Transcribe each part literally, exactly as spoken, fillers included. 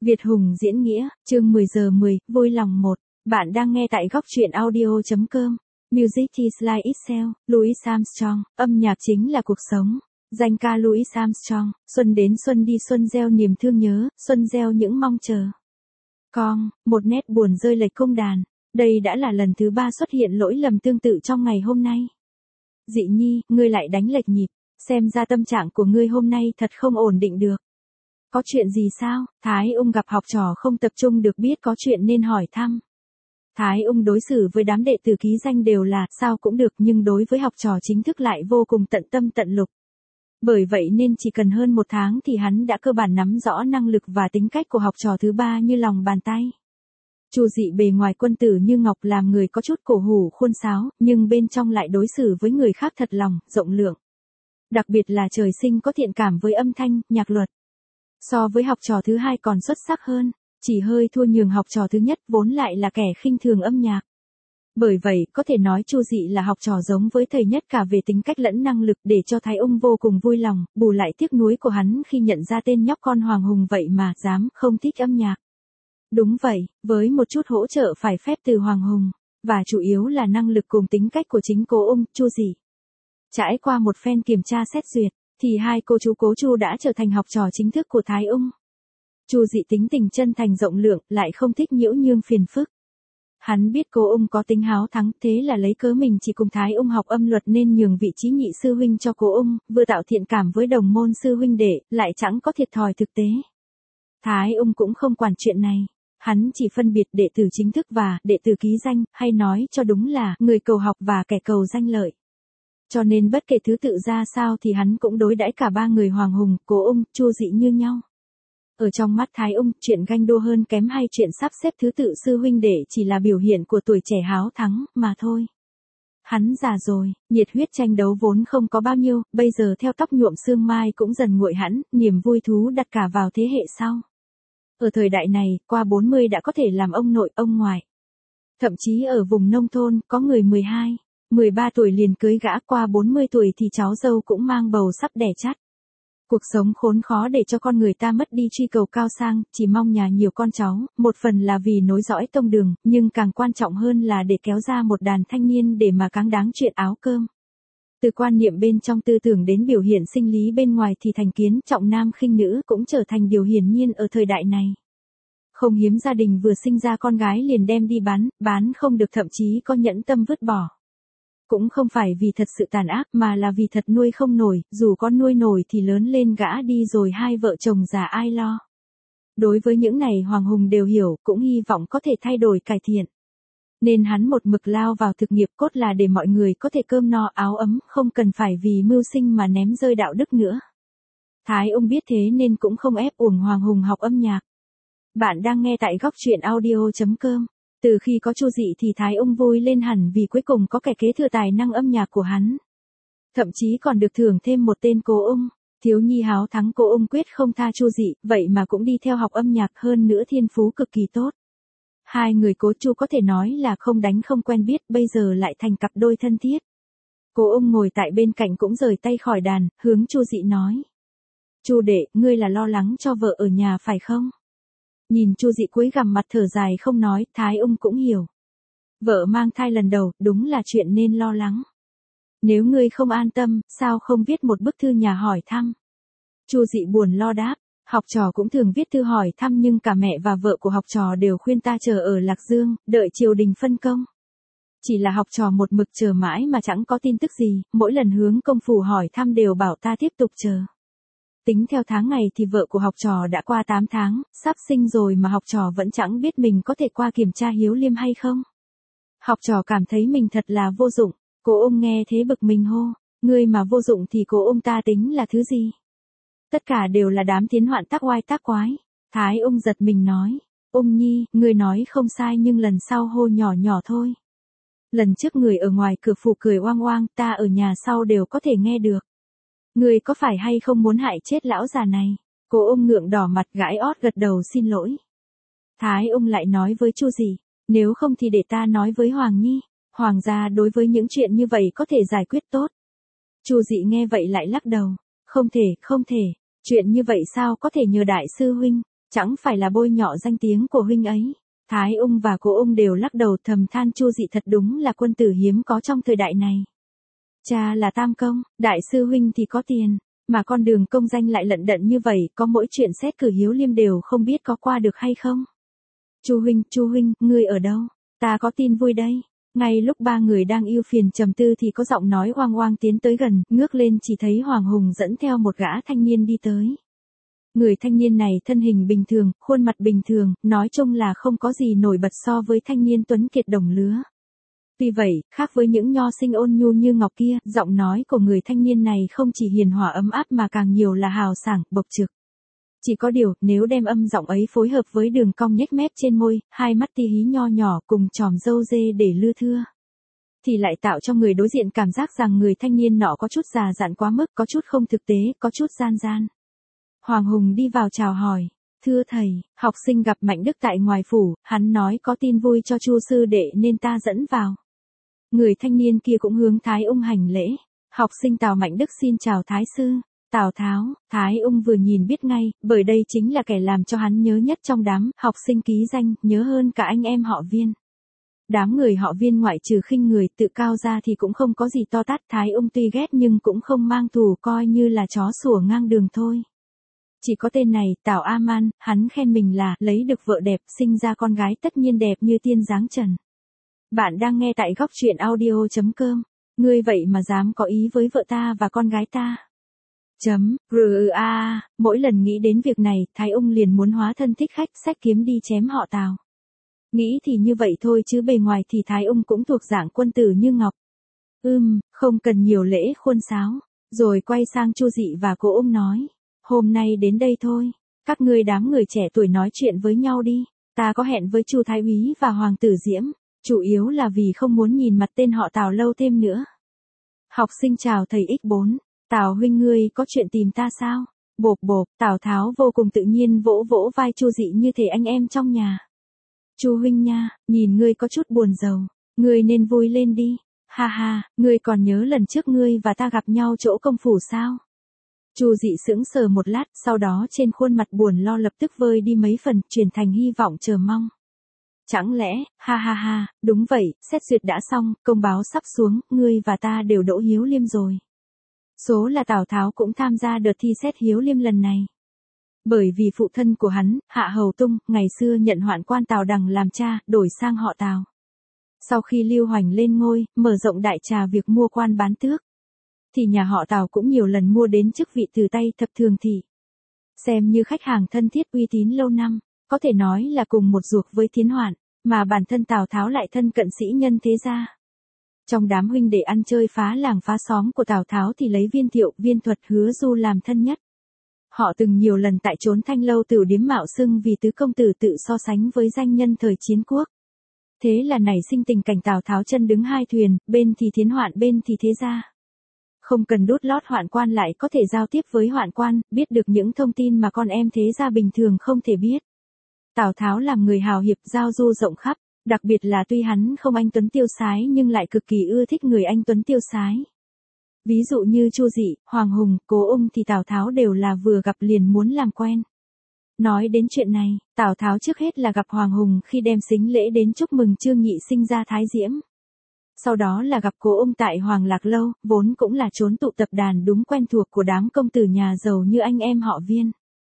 Việt Hùng diễn nghĩa, chương mười giờ mười, vui lòng một. Bạn đang nghe tại góc truyện audio.com. Music is like itself, Louis Armstrong, âm nhạc chính là cuộc sống. Danh ca Louis Armstrong, xuân đến xuân đi xuân gieo niềm thương nhớ, xuân gieo những mong chờ. Con, một nét buồn rơi lệch cung đàn. Đây đã là lần thứ ba xuất hiện lỗi lầm tương tự trong ngày hôm nay. Dị Nhi, ngươi lại đánh lệch nhịp, xem ra tâm trạng của ngươi hôm nay thật không ổn định được. Có chuyện gì sao? Thái Ung gặp học trò không tập trung được biết có chuyện nên hỏi thăm. Thái Ung đối xử với đám đệ tử ký danh đều là sao cũng được, nhưng đối với học trò chính thức lại vô cùng tận tâm tận lực. Bởi vậy nên chỉ cần hơn một tháng thì hắn đã cơ bản nắm rõ năng lực và tính cách của học trò thứ ba như lòng bàn tay. Chu Dị bề ngoài quân tử như ngọc, làm người có chút cổ hủ khuôn sáo, nhưng bên trong lại đối xử với người khác thật lòng, rộng lượng. Đặc biệt là trời sinh có thiện cảm với âm thanh, nhạc luật. So với học trò thứ hai còn xuất sắc hơn, chỉ hơi thua nhường học trò thứ nhất vốn lại là kẻ khinh thường âm nhạc. Bởi vậy, có thể nói Chu Dị là học trò giống với thầy nhất cả về tính cách lẫn năng lực, để cho Thái Ung vô cùng vui lòng, bù lại tiếc nuối của hắn khi nhận ra tên nhóc con Hoàng Hùng vậy mà dám không thích âm nhạc. Đúng vậy, với một chút hỗ trợ phải phép từ Hoàng Hùng, và chủ yếu là năng lực cùng tính cách của chính Cố Ung, Chu Dị. Trải qua một phen kiểm tra xét duyệt, thì hai cô chú Cố Chu đã trở thành học trò chính thức của Thái Ung. Chu Dị tính tình chân thành rộng lượng, lại không thích nhiễu nhương phiền phức. Hắn biết Cố Ung có tính háo thắng, thế là lấy cớ mình chỉ cùng Thái Ung học âm luật nên nhường vị trí nhị sư huynh cho Cố Ung, vừa tạo thiện cảm với đồng môn sư huynh đệ, lại chẳng có thiệt thòi thực tế. Thái Ung cũng không quản chuyện này, hắn chỉ phân biệt đệ tử chính thức và đệ tử ký danh, hay nói cho đúng là người cầu học và kẻ cầu danh lợi. Cho nên bất kể thứ tự ra sao thì hắn cũng đối đãi cả ba người Hoàng Hùng, Cố Ung, Chu Dị như nhau. Ở trong mắt Thái Ung, chuyện ganh đua hơn kém hay chuyện sắp xếp thứ tự sư huynh đệ chỉ là biểu hiện của tuổi trẻ háo thắng mà thôi. Hắn già rồi, nhiệt huyết tranh đấu vốn không có bao nhiêu, bây giờ theo tóc nhuộm sương mai cũng dần nguội hẳn, niềm vui thú đặt cả vào thế hệ sau. Ở thời đại này, qua bốn mươi đã có thể làm ông nội, ông ngoại. Thậm chí ở vùng nông thôn, có người mười hai, mười ba tuổi liền cưới gã, qua bốn mươi tuổi thì cháu dâu cũng mang bầu sắp đẻ chắt. Cuộc sống khốn khó để cho con người ta mất đi truy cầu cao sang, chỉ mong nhà nhiều con cháu, một phần là vì nối dõi tông đường, nhưng càng quan trọng hơn là để kéo ra một đàn thanh niên để mà cáng đáng chuyện áo cơm. Từ quan niệm bên trong tư tưởng đến biểu hiện sinh lý bên ngoài thì thành kiến trọng nam khinh nữ cũng trở thành điều hiển nhiên ở thời đại này. Không hiếm gia đình vừa sinh ra con gái liền đem đi bán, bán không được thậm chí có nhẫn tâm vứt bỏ. Cũng không phải vì thật sự tàn ác mà là vì thật nuôi không nổi, dù con nuôi nổi thì lớn lên gã đi rồi hai vợ chồng già ai lo. Đối với những này Hoàng Hùng đều hiểu, cũng hy vọng có thể thay đổi cải thiện. Nên hắn một mực lao vào thực nghiệp, cốt là để mọi người có thể cơm no áo ấm, không cần phải vì mưu sinh mà ném rơi đạo đức nữa. Thái Ung biết thế nên cũng không ép uổng Hoàng Hùng học âm nhạc. Bạn đang nghe tại góc truyện audio.com. Từ khi có Chu Dị thì Thái Ung vui lên hẳn vì cuối cùng có kẻ kế thừa tài năng âm nhạc của hắn. Thậm chí còn được thưởng thêm một tên Cố Ung. Thiếu nhi háo thắng Cố Ung quyết không tha Chu Dị, vậy mà cũng đi theo học âm nhạc, hơn nữa thiên phú cực kỳ tốt. Hai người Cố Chu có thể nói là không đánh không quen biết, bây giờ lại thành cặp đôi thân thiết. Cố Ung ngồi tại bên cạnh cũng rời tay khỏi đàn, hướng Chu Dị nói. Chu đệ, ngươi là lo lắng cho vợ ở nhà phải không? Nhìn Chu Dị cúi gằm mặt thở dài không nói, Thái Ung cũng hiểu. Vợ mang thai lần đầu, đúng là chuyện nên lo lắng. Nếu ngươi không an tâm, sao không viết một bức thư nhà hỏi thăm? Chu Dị buồn lo đáp, học trò cũng thường viết thư hỏi thăm nhưng cả mẹ và vợ của học trò đều khuyên ta chờ ở Lạc Dương, đợi triều đình phân công. Chỉ là học trò một mực chờ mãi mà chẳng có tin tức gì, mỗi lần hướng công phủ hỏi thăm đều bảo ta tiếp tục chờ. Tính theo tháng ngày thì vợ của học trò đã qua tám tháng, sắp sinh rồi mà học trò vẫn chẳng biết mình có thể qua kiểm tra hiếu liêm hay không. Học trò cảm thấy mình thật là vô dụng. Cố Ung nghe thế bực mình hô, ngươi mà vô dụng thì Cố Ung ta tính là thứ gì? Tất cả đều là đám tiến hoạn tác oai tác quái. Thái Ung giật mình nói, Ung nhi, ngươi nói không sai nhưng lần sau hô nhỏ nhỏ thôi. Lần trước người ở ngoài cửa phủ cười oang oang, ta ở nhà sau đều có thể nghe được. Ngươi có phải hay không muốn hại chết lão già này? Cố Ung ngượng đỏ mặt gãi ót gật đầu xin lỗi. Thái Ung lại nói với Chu Dị, nếu không thì để ta nói với Hoàng Nhi, Hoàng gia đối với những chuyện như vậy có thể giải quyết tốt. Chu Dị nghe vậy lại lắc đầu, không thể, không thể, chuyện như vậy sao có thể nhờ đại sư huynh, Chẳng phải là bôi nhọ danh tiếng của huynh ấy. Thái ung và Cố ung đều lắc đầu thầm than Chu Dị thật đúng là quân tử hiếm có trong thời đại này. Cha là tam công, đại sư huynh thì có tiền, mà con đường công danh lại lận đận như vậy, có mỗi chuyện xét cử Hiếu Liêm đều không biết có qua được hay không. Chu huynh, Chu huynh, ngươi ở đâu? Ta có tin vui đây. Ngay lúc ba người đang ưu phiền trầm tư thì có giọng nói oang oang tiến tới gần, ngước lên chỉ thấy Hoàng Hùng dẫn theo một gã thanh niên đi tới. Người thanh niên này thân hình bình thường, khuôn mặt bình thường, nói chung là không có gì nổi bật so với thanh niên tuấn kiệt đồng lứa. Tuy vậy, khác với những nho sinh ôn nhu như ngọc kia, giọng nói của người thanh niên này không chỉ hiền hòa ấm áp mà càng nhiều là hào sảng, bộc trực. Chỉ có điều, nếu đem âm giọng ấy phối hợp với đường cong nhếch mép trên môi, hai mắt ti hí nho nhỏ cùng chòm râu dê để lưa thưa, thì lại tạo cho người đối diện cảm giác rằng người thanh niên nọ có chút già dặn quá mức, có chút không thực tế, có chút gian gian. Hoàng Hùng đi vào chào hỏi. Thưa thầy, học sinh gặp Mạnh Đức tại ngoài phủ, hắn nói có tin vui cho Chu sư đệ nên ta dẫn vào. Người thanh niên kia cũng hướng Thái ung hành lễ. Học sinh Tào Mạnh Đức xin chào Thái sư. Tào Tháo, Thái ung vừa nhìn biết ngay, bởi đây chính là kẻ làm cho hắn nhớ nhất trong đám học sinh ký danh, nhớ hơn cả anh em họ Viên. Đám người họ Viên ngoại trừ khinh người tự cao ra thì cũng không có gì to tát. Thái ung tuy ghét nhưng cũng không mang thù, coi như là chó sủa ngang đường thôi. Chỉ có tên này, Tào A Man, hắn khen mình là lấy được vợ đẹp, sinh ra con gái tất nhiên đẹp như tiên dáng trần. Bạn đang nghe tại góc truyện audio chấm com. Ngươi vậy mà dám có ý với vợ ta và con gái ta. Chấm, r a mỗi lần nghĩ đến việc này, Thái ung liền muốn hóa thân thích khách, xách kiếm đi chém họ Tào. Nghĩ thì như vậy thôi chứ bề ngoài thì Thái ung cũng thuộc dạng quân tử như ngọc. Ừm, không cần nhiều lễ khuôn sáo. Rồi quay sang Chu Dị và Cố ung nói. Hôm nay đến đây thôi, các ngươi đám người trẻ tuổi nói chuyện với nhau đi, ta có hẹn với Chu Thái úy và Hoàng tử Diễm, chủ yếu là vì không muốn nhìn mặt tên họ Tào lâu thêm nữa. Học sinh chào thầy ích bốn, Tào huynh ngươi có chuyện tìm ta sao? Bộp bộp, Tào Tháo vô cùng tự nhiên vỗ vỗ vai Chu Dị như thể anh em trong nhà. Chu huynh nha, nhìn ngươi có chút buồn rầu, ngươi nên vui lên đi, ha ha, ngươi còn nhớ lần trước ngươi và ta gặp nhau chỗ công phủ sao? Chu Dị sững sờ một lát, sau đó trên khuôn mặt buồn lo lập tức vơi đi mấy phần, chuyển thành hy vọng chờ mong. Chẳng lẽ, ha ha ha, đúng vậy, xét duyệt đã xong, công báo sắp xuống, ngươi và ta đều đỗ Hiếu Liêm rồi. Số là Tào Tháo cũng tham gia đợt thi xét Hiếu Liêm lần này. Bởi vì phụ thân của hắn, Hạ Hầu Tung, ngày xưa nhận hoạn quan Tào Đằng làm cha, đổi sang họ Tào. Sau khi Lưu Hoành lên ngôi, mở rộng đại trà việc mua quan bán tước, thì nhà họ Tào cũng nhiều lần mua đến chức vị từ tay thập thường thị. Xem như khách hàng thân thiết uy tín lâu năm, có thể nói là cùng một ruột với Thiến Hoạn, mà bản thân Tào Tháo lại thân cận sĩ nhân thế gia. Trong đám huynh đệ ăn chơi phá làng phá xóm của Tào Tháo thì lấy Viên Thiệu, Viên Thuật, Hứa Du làm thân nhất. Họ từng nhiều lần tại trốn Thanh Lâu Tửu Điếm mạo xưng vì tứ công tử tự so sánh với danh nhân thời chiến quốc. Thế là nảy sinh tình cảnh Tào Tháo chân đứng hai thuyền, bên thì Thiến Hoạn bên thì thế gia. Không cần đút lót hoạn quan lại có thể giao tiếp với hoạn quan, biết được những thông tin mà con em thế gia bình thường không thể biết. Tào Tháo làm người hào hiệp giao du rộng khắp, đặc biệt là tuy hắn không anh tuấn tiêu sái nhưng lại cực kỳ ưa thích người anh tuấn tiêu sái. Ví dụ như Chu Dị, Hoàng Hùng, Cố ung thì Tào Tháo đều là vừa gặp liền muốn làm quen. Nói đến chuyện này, Tào Tháo trước hết là gặp Hoàng Hùng khi đem sính lễ đến chúc mừng Trương Nhị sinh ra Thái Diễm. Sau đó là gặp Cố ung tại Hoàng Lạc Lâu, vốn cũng là chốn tụ tập đàn đúng quen thuộc của đám công tử nhà giàu như anh em họ Viên.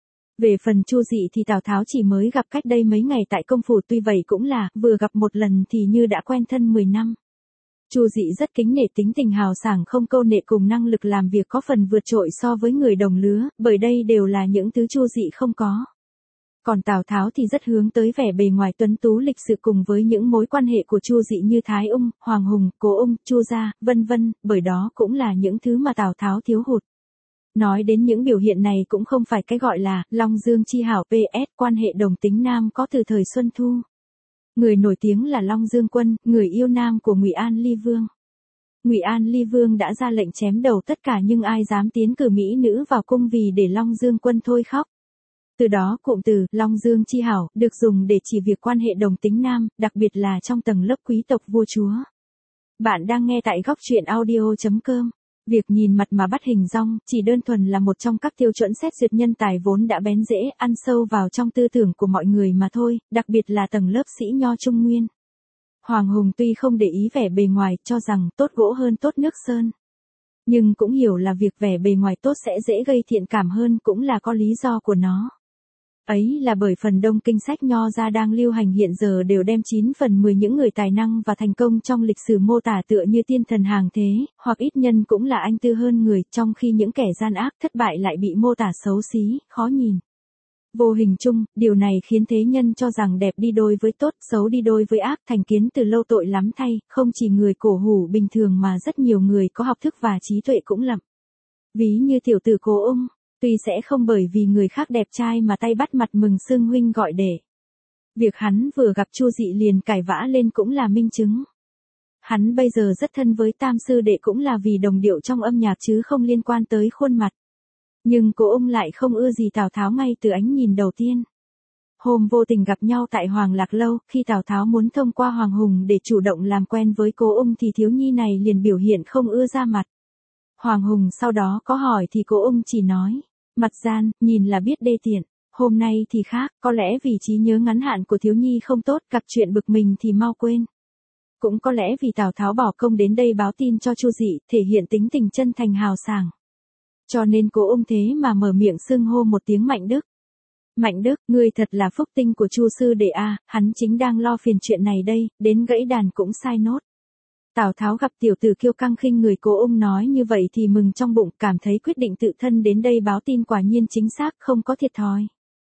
Về phần Chu Dị thì Tào Tháo chỉ mới gặp cách đây mấy ngày tại công phủ, tuy vậy cũng là vừa gặp một lần thì như đã quen thân mười năm. Chu Dị rất kính nể tính tình hào sảng không câu nệ cùng năng lực làm việc có phần vượt trội so với người đồng lứa, bởi đây đều là những thứ Chu Dị không có. Còn Tào Tháo thì rất hướng tới vẻ bề ngoài tuấn tú lịch sự cùng với những mối quan hệ của Chu Dị như Thái ung, Hoàng Hùng, Cố ung, Chu gia, vân vân, bởi đó cũng là những thứ mà Tào Tháo thiếu hụt. Nói đến những biểu hiện này cũng không phải cái gọi là Long Dương chi hảo pê ét quan hệ đồng tính nam có từ thời Xuân Thu. Người nổi tiếng là Long Dương Quân, người yêu nam của Ngụy An Ly Vương. Ngụy An Ly Vương đã ra lệnh chém đầu tất cả nhưng ai dám tiến cử mỹ nữ vào cung vì để Long Dương Quân thôi khóc. Từ đó cụm từ Long Dương chi hảo được dùng để chỉ việc quan hệ đồng tính nam, đặc biệt là trong tầng lớp quý tộc vua chúa. Bạn đang nghe tại góc truyện audio chấm com. Việc nhìn mặt mà bắt hình dong, chỉ đơn thuần là một trong các tiêu chuẩn xét duyệt nhân tài vốn đã bén rễ, ăn sâu vào trong tư tưởng của mọi người mà thôi, đặc biệt là tầng lớp sĩ nho trung nguyên. Hoàng Hùng tuy không để ý vẻ bề ngoài, cho rằng tốt gỗ hơn tốt nước sơn. Nhưng cũng hiểu là việc vẻ bề ngoài tốt sẽ dễ gây thiện cảm hơn, cũng là có lý do của nó. Ấy là bởi phần đông kinh sách nho gia đang lưu hành hiện giờ đều đem chín phần mười những người tài năng và thành công trong lịch sử mô tả tựa như tiên thần hàng thế, hoặc ít nhân cũng là anh tư hơn người, trong khi những kẻ gian ác thất bại lại bị mô tả xấu xí, khó nhìn. Vô hình chung, điều này khiến thế nhân cho rằng đẹp đi đôi với tốt, xấu đi đôi với ác, thành kiến từ lâu tội lắm thay, không chỉ người cổ hủ bình thường mà rất nhiều người có học thức và trí tuệ cũng lầm. Ví như tiểu tử Cố Ung, tuy sẽ không bởi vì người khác đẹp trai mà tay bắt mặt mừng xưng huynh gọi đệ. Việc hắn vừa gặp Chu Dị liền cãi vã lên cũng là minh chứng. Hắn bây giờ rất thân với Tam sư đệ cũng là vì đồng điệu trong âm nhạc chứ không liên quan tới khuôn mặt. Nhưng Cố Ung lại không ưa gì Tào Tháo ngay từ ánh nhìn đầu tiên. Hôm vô tình gặp nhau tại Hoàng Lạc Lâu, khi Tào Tháo muốn thông qua Hoàng Hùng để chủ động làm quen với Cố Ung thì thiếu nhi này liền biểu hiện không ưa ra mặt. Hoàng Hùng sau đó có hỏi thì Cố Ung chỉ nói, mặt gian, nhìn là biết đê tiện, hôm nay thì khác, có lẽ vì trí nhớ ngắn hạn của thiếu nhi không tốt, gặp chuyện bực mình thì mau quên. Cũng có lẽ vì Tào Tháo bỏ công đến đây báo tin cho Chu Dị, thể hiện tính tình chân thành hào sảng. Cho nên Cố Ung thế mà mở miệng xưng hô một tiếng Mạnh Đức. Mạnh Đức, ngươi thật là phúc tinh của Chu sư đệ a, hắn chính đang lo phiền chuyện này đây, đến gãy đàn cũng sai nốt. Tào Tháo gặp tiểu tử kiêu căng khinh người Cố Ung nói như vậy thì mừng trong bụng, cảm thấy quyết định tự thân đến đây báo tin quả nhiên chính xác, không có thiệt thòi.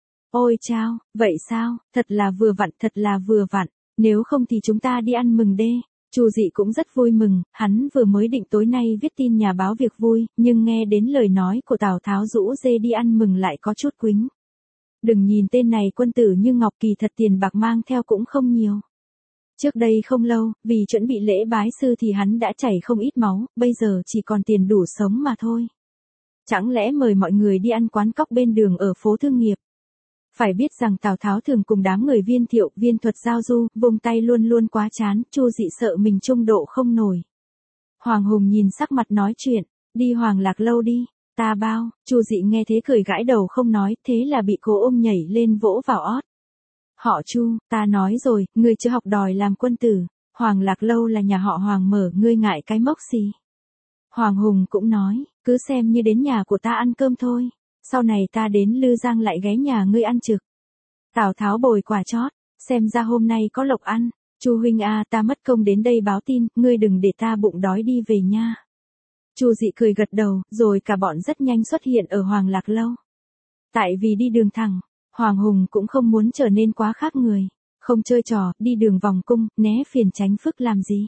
Ôi chao, vậy sao, thật là vừa vặn, thật là vừa vặn, nếu không thì chúng ta đi ăn mừng đê. Chu Dị cũng rất vui mừng, hắn vừa mới định tối nay viết tin nhà báo việc vui, nhưng nghe đến lời nói của Tào Tháo rũ dê đi ăn mừng lại có chút quính. Đừng nhìn tên này quân tử như ngọc, kỳ thật tiền bạc mang theo cũng không nhiều. Trước đây không lâu, vì chuẩn bị lễ bái sư thì hắn đã chảy không ít máu, bây giờ chỉ còn tiền đủ sống mà thôi. Chẳng lẽ mời mọi người đi ăn quán cóc bên đường ở phố Thương Nghiệp? Phải biết rằng Tào Tháo thường cùng đám người Viên Thiệu, Viên Thuật giao du, vùng tay luôn luôn quá chán, Chu Dị sợ mình trung độ không nổi. Hoàng Hùng nhìn sắc mặt nói chuyện, đi Hoàng Lạc Lâu đi, ta bao. Chu Dị nghe thế cười gãi đầu không nói, thế là bị Cố Ung nhảy lên vỗ vào ót. Họ Chu, ta nói rồi, ngươi chưa học đòi làm quân tử, Hoàng Lạc Lâu là nhà họ Hoàng mở, ngươi ngại cái mốc gì. Hoàng Hùng cũng nói, cứ xem như đến nhà của ta ăn cơm thôi, sau này ta đến Lư Giang lại ghé nhà ngươi ăn trực. Tào Tháo bồi quả chót, xem ra hôm nay có lộc ăn, Chu huynh a, ta mất công đến đây báo tin, ngươi đừng để ta bụng đói đi về nha. Chu Dị cười gật đầu, rồi cả bọn rất nhanh xuất hiện ở Hoàng Lạc Lâu. Tại vì đi đường thẳng, Hoàng Hùng cũng không muốn trở nên quá khác người, không chơi trò, đi đường vòng cung, né phiền tránh phức làm gì.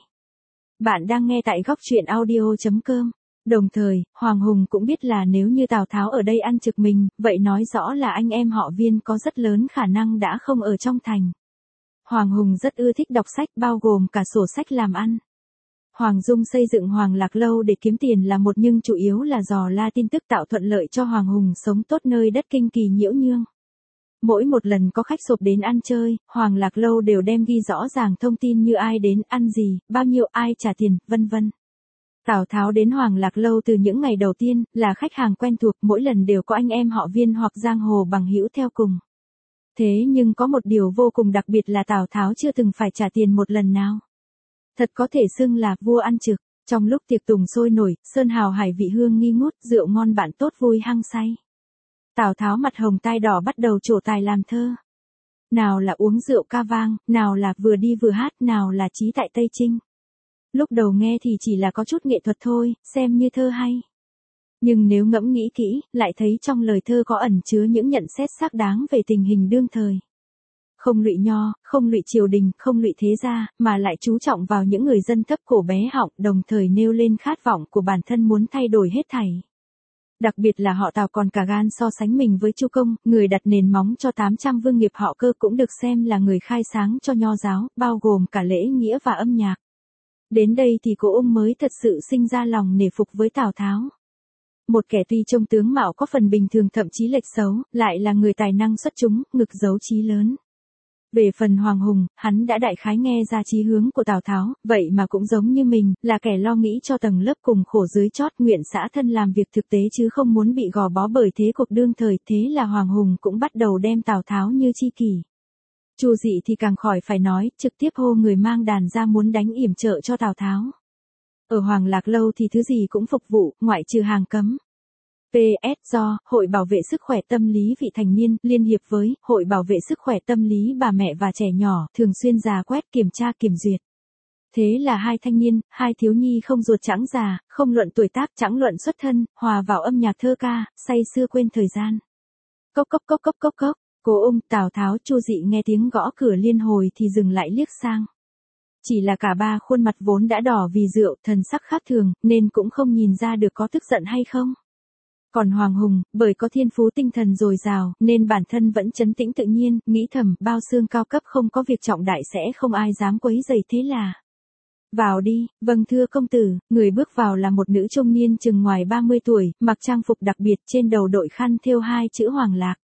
Bạn đang nghe tại góc truyện audio chấm com. Đồng thời, Hoàng Hùng cũng biết là nếu như Tào Tháo ở đây ăn trực mình, vậy nói rõ là anh em họ Viên có rất lớn khả năng đã không ở trong thành. Hoàng Hùng rất ưa thích đọc sách, bao gồm cả sổ sách làm ăn. Hoàng Dung xây dựng Hoàng Lạc Lâu để kiếm tiền là một, nhưng chủ yếu là dò la tin tức tạo thuận lợi cho Hoàng Hùng sống tốt nơi đất kinh kỳ nhiễu nhương. Mỗi một lần có khách sộp đến ăn chơi, Hoàng Lạc Lâu đều đem ghi rõ ràng thông tin như ai đến, ăn gì, bao nhiêu, ai trả tiền, vân vân. Tào Tháo đến Hoàng Lạc Lâu từ những ngày đầu tiên, là khách hàng quen thuộc, mỗi lần đều có anh em họ Viên hoặc giang hồ bằng hữu theo cùng. Thế nhưng có một điều vô cùng đặc biệt là Tào Tháo chưa từng phải trả tiền một lần nào. Thật có thể xưng là vua ăn trực, trong lúc tiệc tùng sôi nổi, sơn hào hải vị hương nghi ngút, rượu ngon bạn tốt vui hăng say. Tào Tháo mặt hồng tai đỏ bắt đầu trổ tài làm thơ. Nào là uống rượu ca vang, nào là vừa đi vừa hát, nào là trí tại Tây Trinh. Lúc đầu nghe thì chỉ là có chút nghệ thuật thôi, xem như thơ hay. Nhưng nếu ngẫm nghĩ kỹ, lại thấy trong lời thơ có ẩn chứa những nhận xét xác đáng về tình hình đương thời. Không lụy nho, không lụy triều đình, không lụy thế gia, mà lại chú trọng vào những người dân thấp cổ bé họng, đồng thời nêu lên khát vọng của bản thân muốn thay đổi hết thảy. Đặc biệt là họ Tào còn cả gan so sánh mình với Chu Công, người đặt nền móng cho tám trăm vương nghiệp họ Cơ, cũng được xem là người khai sáng cho nho giáo, bao gồm cả lễ nghĩa và âm nhạc. Đến đây thì Cố Ung mới thật sự sinh ra lòng nể phục với Tào Tháo. Một kẻ tuy trông tướng mạo có phần bình thường thậm chí lệch xấu, lại là người tài năng xuất chúng, ngực giấu chí lớn. Về phần Hoàng Hùng, hắn đã đại khái nghe ra chí hướng của Tào Tháo, vậy mà cũng giống như mình, là kẻ lo nghĩ cho tầng lớp cùng khổ dưới chót, nguyện xã thân làm việc thực tế chứ không muốn bị gò bó bởi thế cuộc đương thời, thế là Hoàng Hùng cũng bắt đầu đem Tào Tháo như tri kỷ. Chu Dị thì càng khỏi phải nói, trực tiếp hô người mang đàn ra muốn đánh yểm trợ cho Tào Tháo. Ở Hoàng Lạc Lâu thì thứ gì cũng phục vụ, ngoại trừ hàng cấm. pê ét do Hội Bảo vệ Sức khỏe Tâm lý Vị thành niên liên hiệp với Hội Bảo vệ Sức khỏe Tâm lý Bà mẹ và Trẻ nhỏ thường xuyên rà quét kiểm tra kiểm duyệt. Thế là hai thanh niên, hai thiếu nhi không ruột chẳng già, không luận tuổi tác chẳng luận xuất thân, hòa vào âm nhạc thơ ca, say sưa quên thời gian. Cốc cốc cốc cốc cốc cốc, Cố Ung, Tào Tháo, Chu Dị nghe tiếng gõ cửa liên hồi thì dừng lại liếc sang. Chỉ là cả ba khuôn mặt vốn đã đỏ vì rượu, thần sắc khác thường, nên cũng không nhìn ra được có tức giận hay không. Còn Hoàng Hùng, bởi có thiên phú tinh thần dồi dào, nên bản thân vẫn trấn tĩnh tự nhiên, nghĩ thầm, bao xương cao cấp không có việc trọng đại sẽ không ai dám quấy rầy, thế là. Vào đi, vâng thưa công tử. Người bước vào là một nữ trung niên chừng ngoài ba mươi tuổi, mặc trang phục đặc biệt, trên đầu đội khăn thêu hai chữ Hoàng Lạc.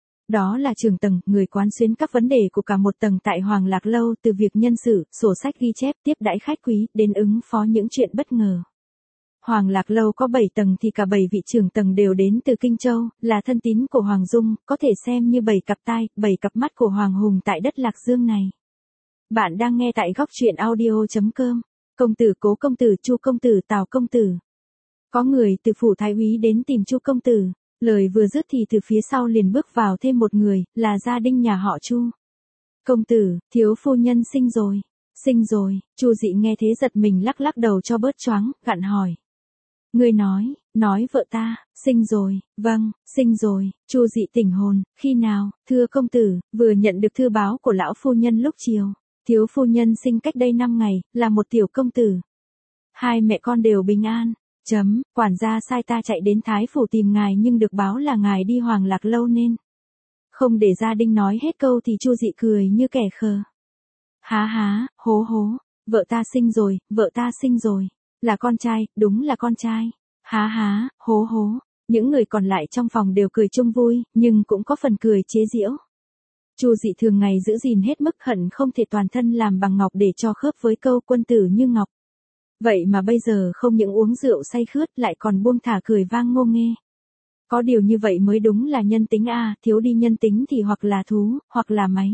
Đó là Trường Tầng, người quán xuyến các vấn đề của cả một tầng tại Hoàng Lạc Lâu, từ việc nhân sự, sổ sách ghi chép, tiếp đãi khách quý, đến ứng phó những chuyện bất ngờ. Hoàng Lạc Lâu có bảy tầng thì cả bảy vị trưởng tầng đều đến từ Kinh Châu, là thân tín của Hoàng Dung, có thể xem như bảy cặp tai, bảy cặp mắt của Hoàng Hùng tại đất Lạc Dương này. Bạn đang nghe tại góc truyện audio chấm com. Công tử, Cố công tử, Chu công tử, Tào công tử. Có người từ phủ thái úy đến tìm Chu công tử. Lời vừa dứt thì từ phía sau liền bước vào thêm một người, là gia đình nhà họ Chu. Công tử, thiếu phu nhân sinh rồi. Sinh rồi. Chu Dị nghe thế giật mình, lắc lắc đầu cho bớt choáng, gặn hỏi. Ngươi nói, nói vợ ta, sinh rồi. Vâng, sinh rồi. Chu Dị tỉnh hồn. Khi nào? Thưa công tử, vừa nhận được thư báo của lão phu nhân lúc chiều. Thiếu phu nhân sinh cách đây năm ngày, là một tiểu công tử. Hai mẹ con đều bình an. Chấm, quản gia sai ta chạy đến Thái Phủ tìm ngài nhưng được báo là ngài đi Hoàng Lạc Lâu nên. Không để gia đình nói hết câu thì Chu Dị cười như kẻ khờ. Há há, hố hố, vợ ta sinh rồi, vợ ta sinh rồi. Là con trai, đúng là con trai. Há há, hố hố. Những người còn lại trong phòng đều cười chung vui, nhưng cũng có phần cười chế giễu. Chu Dị thường ngày giữ gìn hết mức, hận không thể toàn thân làm bằng ngọc để cho khớp với câu quân tử như ngọc. Vậy mà bây giờ không những uống rượu say khướt lại còn buông thả cười vang ngô nghê. Có điều như vậy mới đúng là nhân tính a, à, thiếu đi nhân tính thì hoặc là thú, hoặc là máy.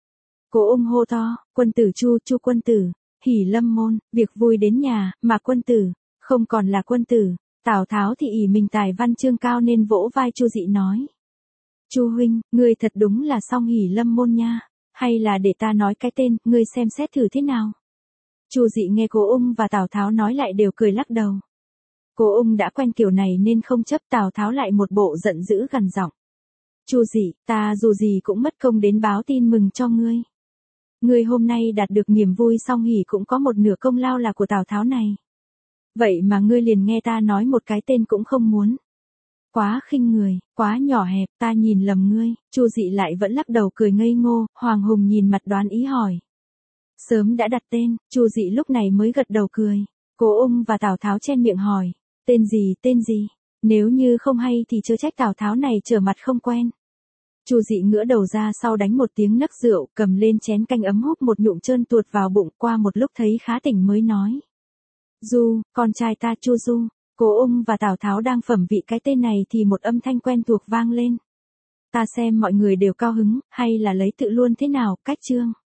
Cố Ung hô to, quân tử Chu, Chu quân tử, hỉ lâm môn, việc vui đến nhà, mà quân tử, không còn là quân tử. Tào Tháo thì ỷ mình tài văn chương cao nên vỗ vai Chu Dị nói. Chu huynh, ngươi thật đúng là song hỉ lâm môn nha, hay là để ta nói cái tên, ngươi xem xét thử thế nào. Chu Dị nghe Cố Ung và Tào Tháo nói lại đều cười lắc đầu. Cố Ung đã quen kiểu này nên không chấp, Tào Tháo lại một bộ giận dữ gằn giọng. Chu Dị, ta dù gì cũng mất công đến báo tin mừng cho ngươi. Ngươi hôm nay đạt được niềm vui song hỉ cũng có một nửa công lao là của Tào Tháo này. Vậy mà ngươi liền nghe ta nói một cái tên cũng không muốn. Quá khinh người, quá nhỏ hẹp, ta nhìn lầm ngươi. Chu Dị lại vẫn lắc đầu cười ngây ngô. Hoàng Hùng nhìn mặt đoán ý hỏi. Sớm đã đặt tên, Chu Dị lúc này mới gật đầu cười. Cố Ung và Tào Tháo chen miệng hỏi. Tên gì, tên gì? Nếu như không hay thì chớ trách Tào Tháo này trở mặt không quen. Chu Dị ngửa đầu ra sau đánh một tiếng nấc rượu, cầm lên chén canh ấm húp một nhụm trơn tuột vào bụng, qua một lúc thấy khá tỉnh mới nói. Du, con trai ta Chu Du. Cố Ung và Tào Tháo đang phẩm vị cái tên này thì một âm thanh quen thuộc vang lên. Ta xem mọi người đều cao hứng, hay là lấy tự luôn thế nào, cách chương.